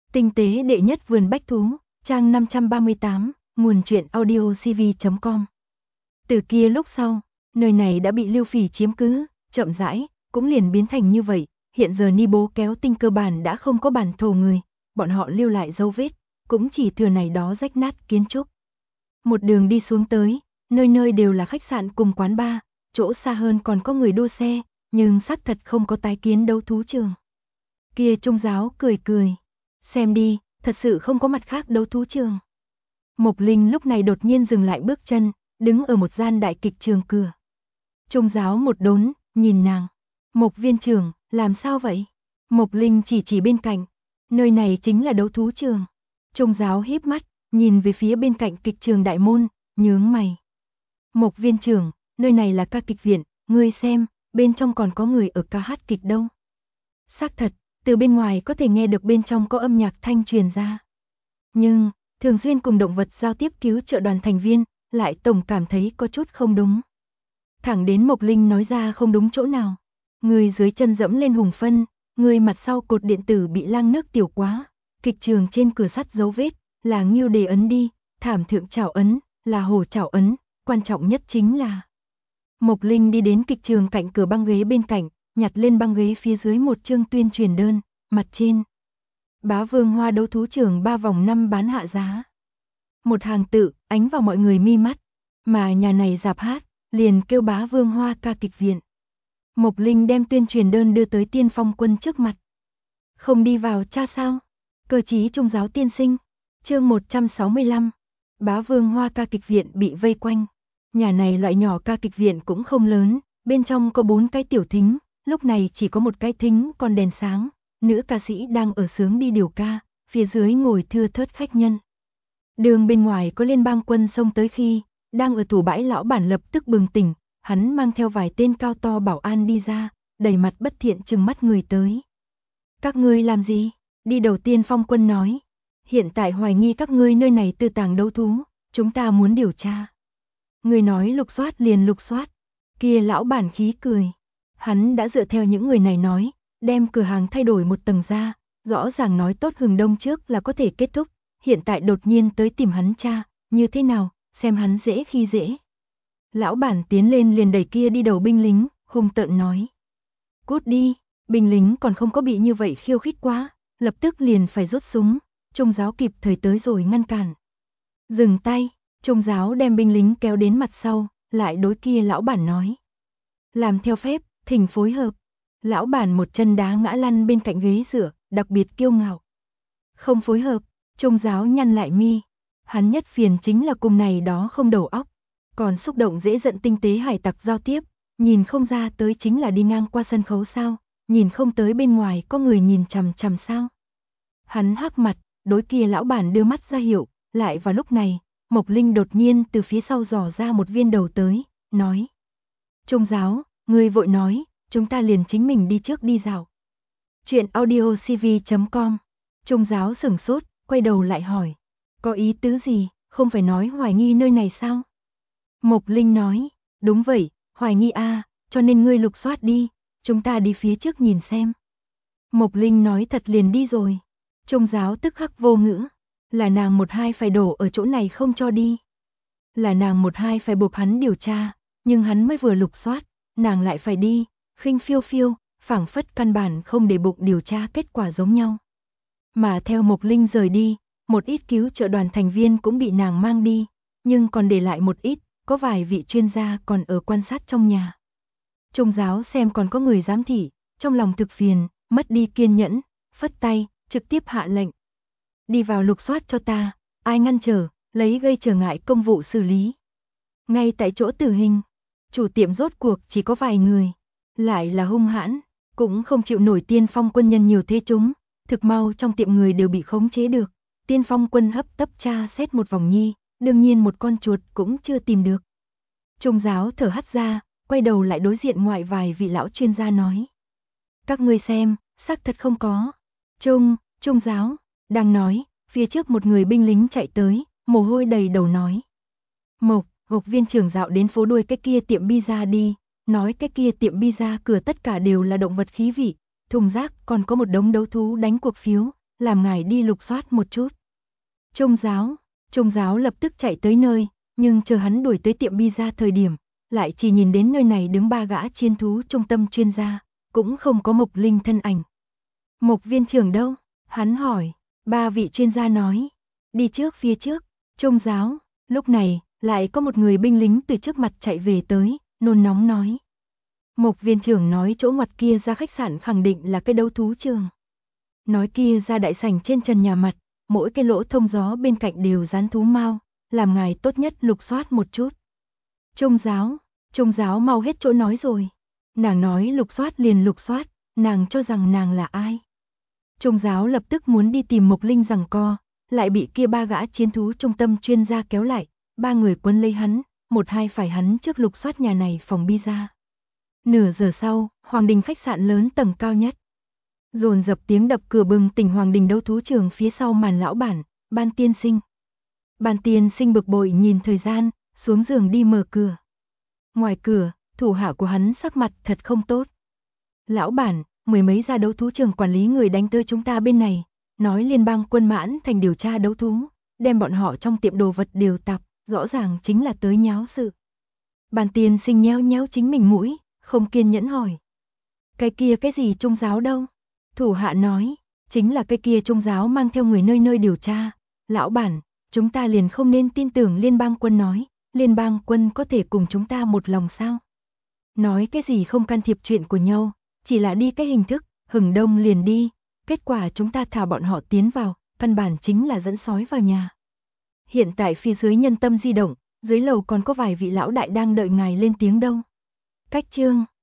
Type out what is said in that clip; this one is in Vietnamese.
Tinh tế đệ nhất vườn bách thú, trang 538, nguồn truyện audiocv.com. Từ kia lúc sau, nơi này đã bị Lưu Phỉ chiếm cứ, chậm rãi, cũng liền biến thành như vậy. Hiện giờ Ni Bố Kéo Tinh cơ bản đã không có bản thổ người, bọn họ lưu lại dấu vết, cũng chỉ thừa này đó rách nát kiến trúc. Một đường đi xuống tới, nơi nơi đều là khách sạn cùng quán bar, chỗ xa hơn còn có người đua xe, nhưng xác thật không có tái kiến đấu thú trường. Kia Trung giáo cười cười, xem đi, thật sự không có mặt khác đấu thú trường. Mộc Linh lúc này đột nhiên dừng lại bước chân, đứng ở một gian đại kịch trường cửa. Trung giáo một đốn, nhìn nàng. Mộc viên trưởng, làm sao vậy? Mộc Linh chỉ bên cạnh. Nơi này chính là đấu thú trường. Trung giáo híp mắt, nhìn về phía bên cạnh kịch trường đại môn, nhướng mày. Mộc viên trưởng, nơi này là ca kịch viện, ngươi xem, bên trong còn có người ở ca hát kịch đâu. Xác thật, từ bên ngoài có thể nghe được bên trong có âm nhạc thanh truyền ra. Nhưng, thường xuyên cùng động vật giao tiếp cứu trợ đoàn thành viên, lại tổng cảm thấy có chút không đúng. Thẳng đến Mộc Linh nói ra không đúng chỗ nào. Người dưới chân dẫm lên hùng phân, người mặt sau cột điện tử bị lang nước tiểu quá. Kịch trường trên cửa sắt dấu vết, là ngưu đề ấn đi, thảm thượng trảo ấn, là hổ trảo ấn, quan trọng nhất chính là. Mộc Linh đi đến kịch trường cạnh cửa băng ghế bên cạnh, nhặt lên băng ghế phía dưới một chương tuyên truyền đơn, mặt trên. Bá Vương Hoa đấu thú trường 3 vòng 5 bán hạ giá. Một hàng tự, ánh vào mọi người mi mắt, mà nhà này rạp hát, liền kêu Bá Vương Hoa ca kịch viện. Mộc Linh đem tuyên truyền đơn đưa tới Tiên Phong Quân trước mặt. Không đi vào cha sao? Cơ chí Trung giáo tiên sinh. Chương 165. Bá Vương Hoa ca kịch viện bị vây quanh. Nhà này loại nhỏ ca kịch viện cũng không lớn, bên trong có 4 cái tiểu thính, lúc này chỉ có một cái thính còn đèn sáng, nữ ca sĩ đang ở sướng đi điều ca, phía dưới ngồi thưa thớt khách nhân. Đường bên ngoài có liên bang quân xông tới khi, đang ở tủ bãi lão bản lập tức bừng tỉnh, hắn mang theo vài tên cao to bảo an đi ra, đầy mặt bất thiện trừng mắt người tới. Các ngươi làm gì? Đi đầu tiên Phong Quân nói. Hiện tại hoài nghi các ngươi nơi này tư tàng đấu thú, chúng ta muốn điều tra. Người nói lục soát liền lục soát. Kia lão bản khí cười. Hắn đã dựa theo những người này nói, đem cửa hàng thay đổi một tầng ra, rõ ràng nói tốt hừng đông trước là có thể kết thúc, hiện tại đột nhiên tới tìm hắn cha, như thế nào, xem hắn dễ khi dễ. Lão bản tiến lên liền đẩy kia đi đầu binh lính, hung tợn nói. Cút đi, binh lính còn không có bị như vậy khiêu khích quá, lập tức liền phải rút súng, Trung giáo kịp thời tới rồi ngăn cản. Dừng tay, Trung giáo đem binh lính kéo đến mặt sau, lại đối kia lão bản nói. Làm theo phép, thỉnh phối hợp. Lão bản một chân đá ngã lăn bên cạnh ghế dựa, đặc biệt kiêu ngạo. Không phối hợp, Trung giáo nhăn lại mi. Hắn nhất phiền chính là cùng này đó không đầu óc. Còn xúc động dễ giận tinh tế hải tặc giao tiếp, nhìn không ra tới chính là đi ngang qua sân khấu sao, nhìn không tới bên ngoài có người nhìn chằm chằm sao. Hắn hắc mặt, đối kia lão bản đưa mắt ra hiệu, lại vào lúc này, Mộc Linh đột nhiên từ phía sau dò ra một viên đầu tới, nói. Trung giáo, người vội nói, chúng ta liền chính mình đi trước đi dạo. Chuyện audiocv.com. Trung giáo sửng sốt, quay đầu lại hỏi. Có ý tứ gì, không phải nói hoài nghi nơi này sao? Mộc Linh nói, đúng vậy, hoài nghi cho nên ngươi lục soát đi, chúng ta đi phía trước nhìn xem. Mộc Linh nói thật liền đi rồi. Trung giáo tức khắc vô ngữ, là nàng một hai phải đổ ở chỗ này không cho đi. Là nàng một hai phải buộc hắn điều tra, nhưng hắn mới vừa lục soát, nàng lại phải đi, khinh phiêu phiêu, phảng phất căn bản không để bụng điều tra kết quả giống nhau. Mà theo Mộc Linh rời đi, một ít cứu trợ đoàn thành viên cũng bị nàng mang đi, nhưng còn để lại một ít, có vài vị chuyên gia còn ở quan sát trong nhà. Trung giáo xem còn có người giám thị, trong lòng thực phiền, mất đi kiên nhẫn, phất tay, trực tiếp hạ lệnh. Đi vào lục soát cho ta, ai ngăn trở, lấy gây trở ngại công vụ xử lý. Ngay tại chỗ tử hình, chủ tiệm rốt cuộc chỉ có vài người, lại là hung hãn, cũng không chịu nổi Tiên Phong Quân nhân nhiều thế chúng, thực mau trong tiệm người đều bị khống chế được. Tiên Phong Quân hấp tấp tra xét một vòng nhi, đương nhiên một con chuột cũng chưa tìm được. Trung giáo thở hắt ra, quay đầu lại đối diện ngoại vài vị lão chuyên gia nói. Các ngươi xem, xác thật không có. Trung giáo, đang nói, phía trước một người binh lính chạy tới, mồ hôi đầy đầu nói. Mộc viên trưởng dạo đến phố đuôi cái kia tiệm pizza đi, nói cái kia tiệm pizza cửa tất cả đều là động vật khí vị, thùng rác còn có một đống đấu thú đánh cuộc phiếu, làm ngài đi lục soát một chút. Trung giáo lập tức chạy tới nơi, nhưng chờ hắn đuổi tới tiệm pizza thời điểm, lại chỉ nhìn đến nơi này đứng 3 gã chiến thú trung tâm chuyên gia, cũng không có Mộc Linh thân ảnh. Mộc viên trưởng đâu? Hắn hỏi. 3 vị chuyên gia nói, đi trước phía trước. Trung giáo, lúc này, lại có một người binh lính từ trước mặt chạy về tới, nôn nóng nói. Mộc viên trưởng nói chỗ ngoặt kia ra khách sạn khẳng định là cái đấu thú trường. Nói kia ra đại sảnh trên trần nhà mặt, mỗi cái lỗ thông gió bên cạnh đều dán thú mao, làm ngài tốt nhất lục soát một chút. Trung giáo mau hết chỗ nói rồi. Nàng nói lục soát liền lục soát, nàng cho rằng nàng là ai. Trung giáo lập tức muốn đi tìm Mộc Linh giằng co, lại bị kia 3 gã chiến thú trung tâm chuyên gia kéo lại, 3 người quấn lấy hắn, một hai phải hắn trước lục soát nhà này phòng pizza. Nửa giờ sau, Hoàng Đình khách sạn lớn tầng cao nhất. Dồn dập tiếng đập cửa bừng tỉnh Hoàng Đình đấu thú trường phía sau màn lão bản, Ban tiên sinh. Ban tiên sinh bực bội nhìn thời gian, xuống giường đi mở cửa. Ngoài cửa, thủ hạ của hắn sắc mặt thật không tốt. Lão bản, mười mấy gia đấu thú trường quản lý người đánh tới chúng ta bên này, nói liên bang quân Mãn Thành điều tra đấu thú, đem bọn họ trong tiệm đồ vật đều tạp, rõ ràng chính là tới nháo sự. Ban tiên sinh nhéo nhéo chính mình mũi, không kiên nhẫn hỏi. Cái kia cái gì Trung giáo đâu? Thủ hạ nói, chính là cái kia Trung giáo mang theo người nơi nơi điều tra. Lão bản, chúng ta liền không nên tin tưởng liên bang quân nói, liên bang quân có thể cùng chúng ta một lòng sao? Nói cái gì không can thiệp chuyện của nhau, chỉ là đi cái hình thức, hừng đông liền đi, kết quả chúng ta thả bọn họ tiến vào, căn bản chính là dẫn sói vào nhà. Hiện tại phía dưới nhân tâm di động, dưới lầu còn có vài vị lão đại đang đợi ngài lên tiếng đâu. Cách chương